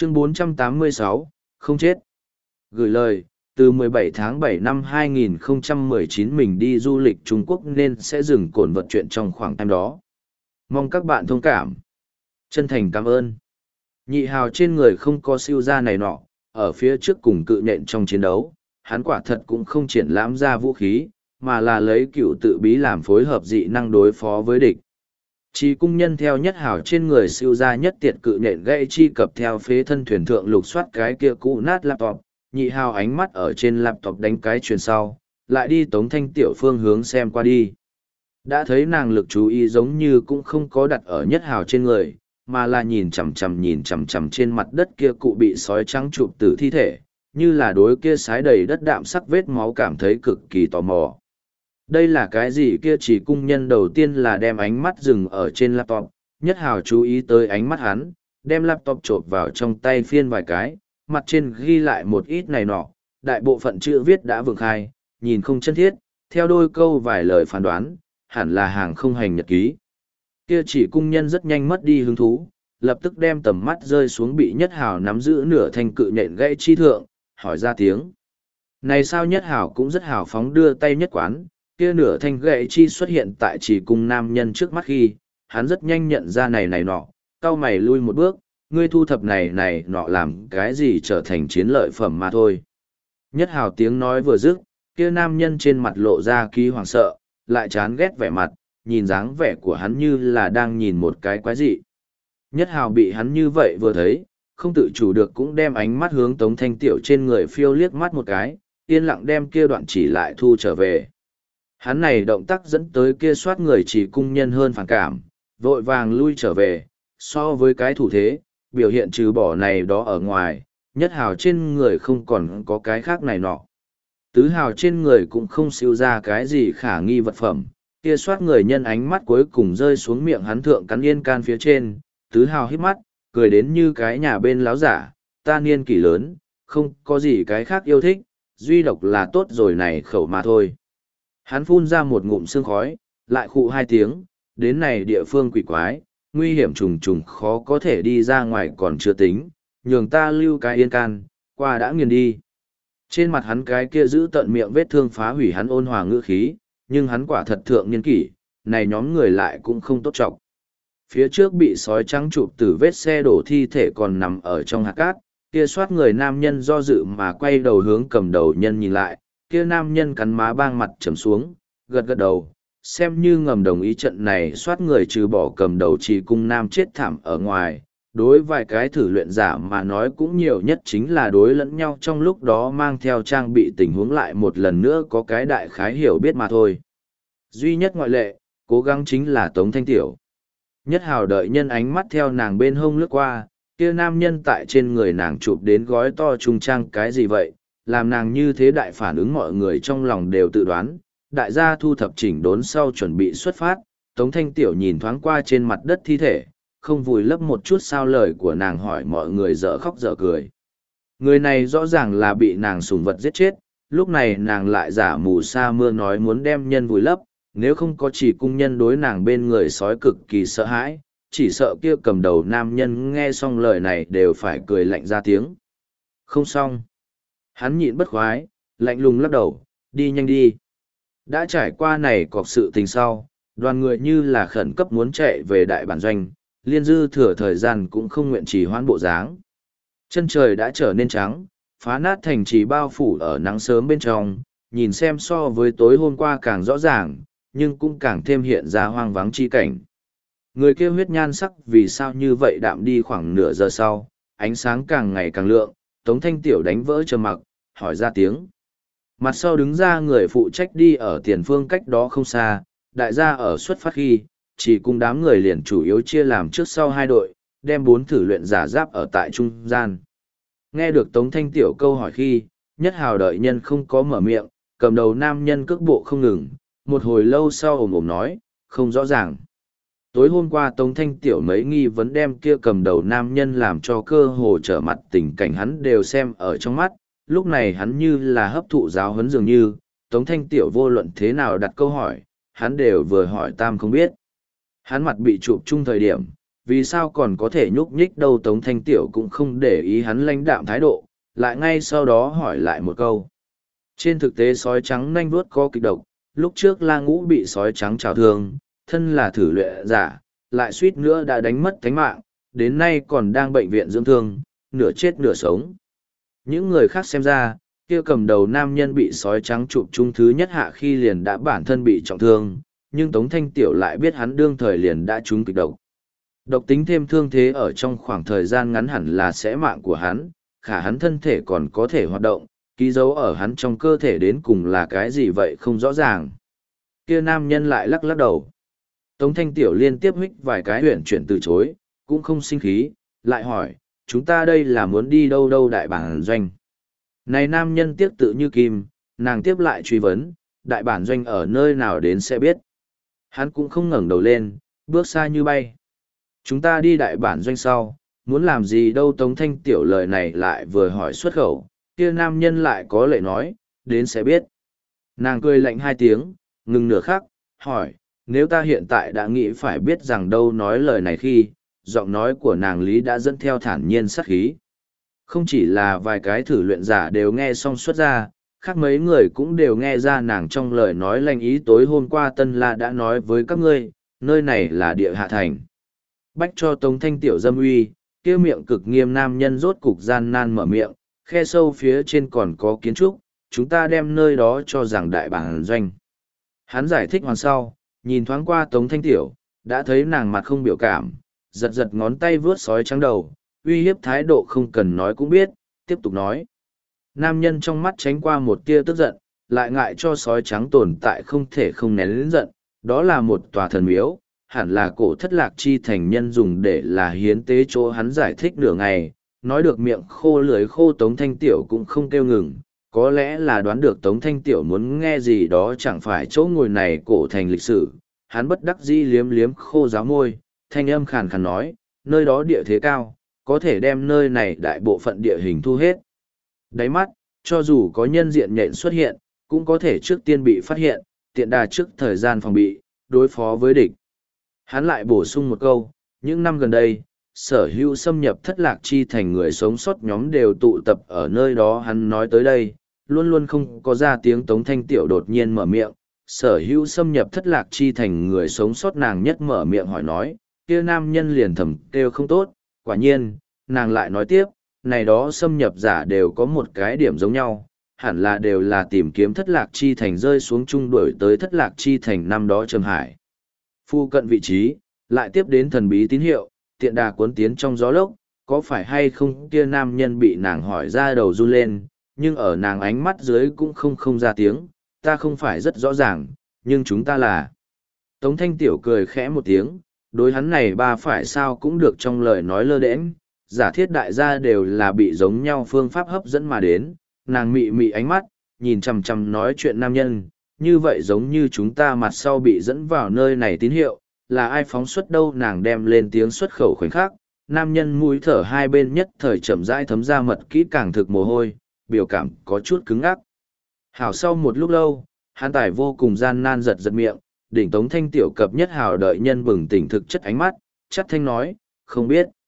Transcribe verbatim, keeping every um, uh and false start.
Chương bốn trăm tám mươi sáu, không chết. Gửi lời, từ mười bảy tháng bảy năm hai nghìn không trăm mười chín mình đi du lịch Trung Quốc nên sẽ dừng cổn vật chuyện trong khoảng time đó. Mong các bạn thông cảm. Chân thành cảm ơn. Nhị hào trên người không có siêu da này nọ, ở phía trước cùng cự nhện trong chiến đấu, hắn quả thật cũng không triển lãm ra vũ khí, mà là lấy cựu tự bí làm phối hợp dị năng đối phó với địch. Chỉ cung nhân theo nhất hào trên người siêu ra nhất tiệt cự nện gãy chi cập theo phế thân thuyền thượng lục soát cái kia cũ nát laptop, nhị hào ánh mắt ở trên laptop đánh cái truyền sau, lại đi tống thanh tiểu phương hướng xem qua đi. Đã thấy nàng lực chú ý giống như cũng không có đặt ở nhất hào trên người, mà là nhìn chằm chằm nhìn chằm chằm trên mặt đất kia cụ bị sói trắng chụp tử thi thể, như là đối kia sái đầy đất đạm sắc vết máu cảm thấy cực kỳ tò mò. Đây là cái gì kia chỉ cung nhân đầu tiên là đem ánh mắt dừng ở trên laptop, nhất hào chú ý tới ánh mắt hắn, đem laptop chộp vào trong tay phiên vài cái, mặt trên ghi lại một ít này nọ, đại bộ phận chữ viết đã vượng khai, nhìn không chân thiết, theo đôi câu vài lời phán đoán, hẳn là hàng không hành nhật ký. Kia chỉ cung nhân rất nhanh mất đi hứng thú, lập tức đem tầm mắt rơi xuống bị nhất hào nắm giữ nửa thanh cự nhện gãy chi thượng, hỏi ra tiếng. Này sao nhất hào cũng rất hào phóng đưa tay nhất quán, kia nửa thanh gậy chi xuất hiện tại chỉ cung nam nhân trước mắt khi, hắn rất nhanh nhận ra này này nọ, cao mày lui một bước, ngươi thu thập này này nọ làm cái gì trở thành chiến lợi phẩm mà thôi. Nhất hào tiếng nói vừa dứt, kia nam nhân trên mặt lộ ra ký hoảng sợ, lại chán ghét vẻ mặt, nhìn dáng vẻ của hắn như là đang nhìn một cái quái dị. Nhất hào bị hắn như vậy vừa thấy, không tự chủ được cũng đem ánh mắt hướng tống thanh tiểu trên người phiêu liếc mắt một cái, yên lặng đem kia đoạn chỉ lại thu trở về. Hắn này động tác dẫn tới kia soát người chỉ cung nhân hơn phản cảm, vội vàng lui trở về, so với cái thủ thế, biểu hiện trừ bỏ này đó ở ngoài, nhất hào trên người không còn có cái khác này nọ. Tứ hào trên người cũng không siêu ra cái gì khả nghi vật phẩm, kia soát người nhân ánh mắt cuối cùng rơi xuống miệng hắn thượng cắn yên can phía trên, tứ hào hít mắt, cười đến như cái nhà bên láo giả, ta niên kỷ lớn, không có gì cái khác yêu thích, duy độc là tốt rồi này khẩu mà thôi. Hắn phun ra một ngụm sương khói, lại khụ hai tiếng, đến này địa phương quỷ quái, nguy hiểm trùng trùng khó có thể đi ra ngoài còn chưa tính, nhường ta lưu cái yên can, qua đã nghiền đi. Trên mặt hắn cái kia giữ tận miệng vết thương phá hủy hắn ôn hòa ngữ khí, nhưng hắn quả thật thượng niên kỷ, này nhóm người lại cũng không tốt trọng. Phía trước bị sói trắng chụp từ vết xe đổ thi thể còn nằm ở trong hạt cát, kia soát người nam nhân do dự mà quay đầu hướng cầm đầu nhân nhìn lại, kia nam nhân cắn má bang mặt trầm xuống, gật gật đầu, xem như ngầm đồng ý trận này soát người trừ bỏ cầm đầu chỉ cung nam chết thảm ở ngoài. Đối vài cái thử luyện giả mà nói cũng nhiều nhất chính là đối lẫn nhau trong lúc đó mang theo trang bị tình huống lại một lần nữa có cái đại khái hiểu biết mà thôi. Duy nhất ngoại lệ, cố gắng chính là Tống Thanh Tiểu. Nhất hào đợi nhân ánh mắt theo nàng bên hông lướt qua, kia nam nhân tại trên người nàng chụp đến gói to trung trang cái gì vậy, làm nàng như thế đại phản ứng mọi người trong lòng đều tự đoán, đại gia thu thập chỉnh đốn sau chuẩn bị xuất phát, Tống Thanh Tiểu nhìn thoáng qua trên mặt đất thi thể, không vùi lấp một chút sao lời của nàng hỏi mọi người dở khóc dở cười. Người này rõ ràng là bị nàng sủng vật giết chết, lúc này nàng lại giả mù sa mưa nói muốn đem nhân vùi lấp, nếu không có chỉ cung nhân đối nàng bên người sói cực kỳ sợ hãi, chỉ sợ kia cầm đầu nam nhân nghe xong lời này đều phải cười lạnh ra tiếng. Không xong. Hắn nhịn bất khoái, lạnh lùng lắc đầu, đi nhanh đi. Đã trải qua này cọc sự tình sau, đoàn người như là khẩn cấp muốn chạy về đại bản doanh, liên dư thừa thời gian cũng không nguyện trì hoãn bộ dáng. Chân trời đã trở nên trắng, phá nát thành trì bao phủ ở nắng sớm bên trong, nhìn xem so với tối hôm qua càng rõ ràng, nhưng cũng càng thêm hiện ra hoang vắng chi cảnh. Người kia huyết nhan sắc vì sao như vậy đạm đi khoảng nửa giờ sau, ánh sáng càng ngày càng lượng, Tống Thanh Tiểu đánh vỡ trầm mặc, hỏi ra tiếng. Mặt sau đứng ra người phụ trách đi ở tiền phương cách đó không xa, đại gia ở xuất phát khi, chỉ cùng đám người liền chủ yếu chia làm trước sau hai đội, đem bốn thử luyện giả giáp ở tại trung gian. Nghe được Tống Thanh Tiểu câu hỏi khi, nhất hào đợi nhân không có mở miệng, cầm đầu nam nhân cước bộ không ngừng, một hồi lâu sau ồm ồm nói, không rõ ràng. Tối hôm qua Tống Thanh Tiểu mấy nghi vấn đem kia cầm đầu nam nhân làm cho cơ hồ trở mặt tình cảnh hắn đều xem ở trong mắt, lúc này hắn như là hấp thụ giáo huấn dường như, Tống Thanh Tiểu vô luận thế nào đặt câu hỏi, hắn đều vừa hỏi tam không biết. Hắn mặt bị chụp chung thời điểm, vì sao còn có thể nhúc nhích đâu. Tống Thanh Tiểu cũng không để ý hắn lãnh đạm thái độ, lại ngay sau đó hỏi lại một câu. Trên thực tế sói trắng nanh vuốt có kịch độc, lúc trước La Ngũ bị sói trắng trào thương, thân là thử luyện giả, lại suýt nữa đã đánh mất thánh mạng, đến nay còn đang bệnh viện dưỡng thương, nửa chết nửa sống. Những người khác xem ra, kia cầm đầu nam nhân bị sói trắng chụp chung thứ nhất hạ khi liền đã bản thân bị trọng thương, nhưng Tống Thanh Tiểu lại biết hắn đương thời liền đã trúng kịch độc. Độc tính thêm thương thế ở trong khoảng thời gian ngắn hẳn là sẽ mạng của hắn, khả hắn thân thể còn có thể hoạt động, ký dấu ở hắn trong cơ thể đến cùng là cái gì vậy không rõ ràng. Kia nam nhân lại lắc lắc đầu. Tống Thanh Tiểu liên tiếp hích vài cái huyển chuyển từ chối, cũng không sinh khí, lại hỏi, chúng ta đây là muốn đi đâu đâu đại bản doanh. Này nam nhân tiếp tự như kim, nàng tiếp lại truy vấn, đại bản doanh ở nơi nào đến sẽ biết. Hắn cũng không ngẩng đầu lên, bước xa như bay. Chúng ta đi đại bản doanh sau, muốn làm gì đâu. Tống Thanh Tiểu lời này lại vừa hỏi xuất khẩu, kia nam nhân lại có lệ nói, đến sẽ biết. Nàng cười lạnh hai tiếng, ngừng nửa khắc, hỏi, nếu ta hiện tại đã nghĩ phải biết rằng đâu nói lời này khi, giọng nói của nàng Lý đã dẫn theo thản nhiên sắc khí. Không chỉ là vài cái thử luyện giả đều nghe xong xuất ra, khác mấy người cũng đều nghe ra nàng trong lời nói lanh ý. Tối hôm qua Tân La đã nói với các ngươi, nơi này là địa hạ thành. Bách cho Tống Thanh Tiểu dâm uy, kia miệng cực nghiêm nam nhân rốt cục gian nan mở miệng, khe sâu phía trên còn có kiến trúc, chúng ta đem nơi đó cho rằng đại bản doanh. Hắn giải thích hoàn sau, nhìn thoáng qua Tống Thanh Tiểu, đã thấy nàng mặt không biểu cảm, giật giật ngón tay vướt sói trắng đầu, uy hiếp thái độ không cần nói cũng biết, tiếp tục nói. Nam nhân trong mắt tránh qua một tia tức giận, lại ngại cho sói trắng tồn tại không thể không nén lớn giận, đó là một tòa thần miếu, hẳn là cổ thất lạc chi thành nhân dùng để là hiến tế chỗ. Hắn giải thích nửa ngày, nói được miệng khô lưỡi khô. Tống Thanh Tiểu cũng không kêu ngừng, có lẽ là đoán được Tống Thanh Tiểu muốn nghe gì đó chẳng phải chỗ ngồi này cổ thành lịch sử. Hắn bất đắc dĩ liếm liếm khô giáo môi, thanh âm khàn khàn nói, nơi đó địa thế cao, có thể đem nơi này đại bộ phận địa hình thu hết. Đáy mắt, cho dù có nhân diện nhện xuất hiện, cũng có thể trước tiên bị phát hiện, tiện đà trước thời gian phòng bị, đối phó với địch. Hắn lại bổ sung một câu, những năm gần đây, sở hữu xâm nhập thất lạc chi thành người sống sót nhóm đều tụ tập ở nơi đó. Hắn nói tới đây, luôn luôn không có ra tiếng. Tống Thanh Tiểu đột nhiên mở miệng, sở hữu xâm nhập thất lạc chi thành người sống sót. Nàng nhất mở miệng hỏi nói, kia nam nhân liền thầm kêu không tốt. Quả nhiên, nàng lại nói tiếp, này đó xâm nhập giả đều có một cái điểm giống nhau, hẳn là đều là tìm kiếm thất lạc chi thành rơi xuống chung đuổi tới thất lạc chi thành năm đó Trầm Hải. Phu cận vị trí, lại tiếp đến thần bí tín hiệu, tiện đà cuốn tiến trong gió lốc, có phải hay không kia nam nhân bị nàng hỏi ra đầu run lên, nhưng ở nàng ánh mắt dưới cũng không không ra tiếng, ta không phải rất rõ ràng, nhưng chúng ta là. Tống Thanh Tiểu cười khẽ một tiếng, đối hắn này ba phải sao cũng được trong lời nói lơ đễnh, giả thiết đại gia đều là bị giống nhau phương pháp hấp dẫn mà đến, nàng mị mị ánh mắt, nhìn chằm chằm nói chuyện nam nhân, như vậy giống như chúng ta mặt sau bị dẫn vào nơi này tín hiệu, là ai phóng xuất đâu. Nàng đem lên tiếng xuất khẩu khoảnh khắc, nam nhân mũi thở hai bên nhất thời chậm rãi thấm ra mật kỹ càng thực mồ hôi, biểu cảm có chút cứng ngắc. Hảo sau một lúc lâu, hắn tài vô cùng gian nan giật giật miệng, đỉnh Tống Thanh Tiểu cập nhất hảo đợi nhân bừng tỉnh thực chất ánh mắt, chắc thanh nói, không biết.